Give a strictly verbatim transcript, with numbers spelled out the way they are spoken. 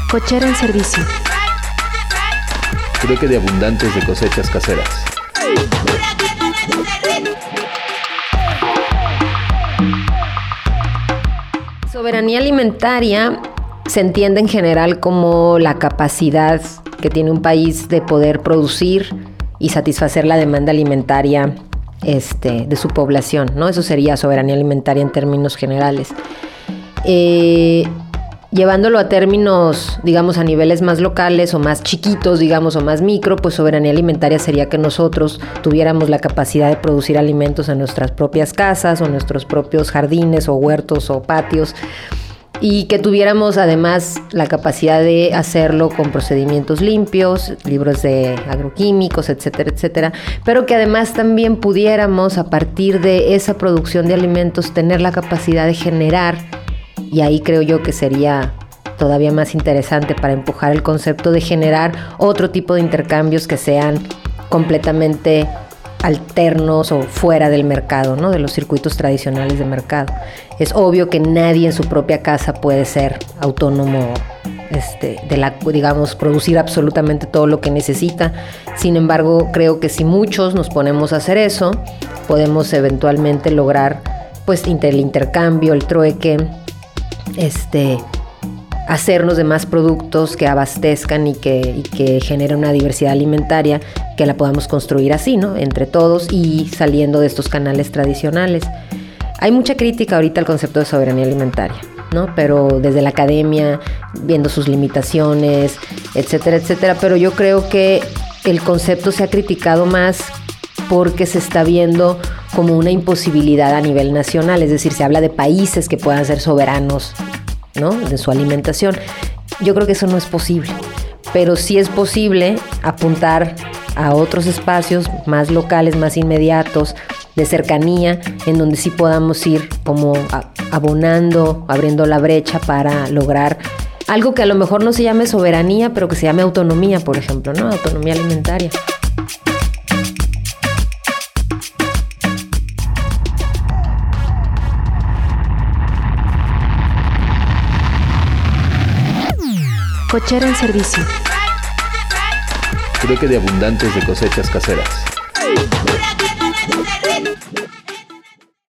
Cochera en servicio. Trueque de abundantes de cosechas caseras. Soberanía alimentaria se entiende en general como la capacidad que tiene un país de poder producir y satisfacer la demanda alimentaria este, de su población, ¿no? Eso sería soberanía alimentaria en términos generales. Eh, llevándolo a términos, digamos, a niveles más locales o más chiquitos, digamos, o más micro, pues soberanía alimentaria sería que nosotros tuviéramos la capacidad de producir alimentos en nuestras propias casas o en nuestros propios jardines o huertos o patios, y que tuviéramos además la capacidad de hacerlo con procedimientos limpios, libres de agroquímicos, etcétera, etcétera, pero que además también pudiéramos, a partir de esa producción de alimentos, tener la capacidad de generar, y ahí creo yo que sería todavía más interesante para empujar el concepto de generar otro tipo de intercambios que sean completamente alternos o fuera del mercado, ¿no? De los circuitos tradicionales de mercado. Es obvio que nadie en su propia casa puede ser autónomo, este, de la, digamos, producir absolutamente todo lo que necesita. Sin embargo, creo que si muchos nos ponemos a hacer eso, podemos eventualmente lograr, pues, el intercambio, el trueque, este, hacernos de más productos que abastezcan y que, y que generen una diversidad alimentaria que la podamos construir así, ¿no? Entre todos y saliendo de estos canales tradicionales. Hay mucha crítica ahorita al concepto de soberanía alimentaria, ¿no? Pero desde la academia, viendo sus limitaciones, etcétera, etcétera. Pero yo creo que el concepto se ha criticado más porque se está viendo como una imposibilidad a nivel nacional. Es decir, se habla de países que puedan ser soberanos, ¿no? De su alimentación. Yo creo que eso no es posible, pero sí es posible apuntar a otros espacios más locales, más inmediatos, de cercanía, en donde sí podamos ir como abonando, abriendo la brecha para lograr algo que a lo mejor no se llame soberanía, pero que se llame autonomía, por ejemplo, ¿no? Autonomía alimentaria. Cochera en servicio. Trueque de abundantes de cosechas caseras.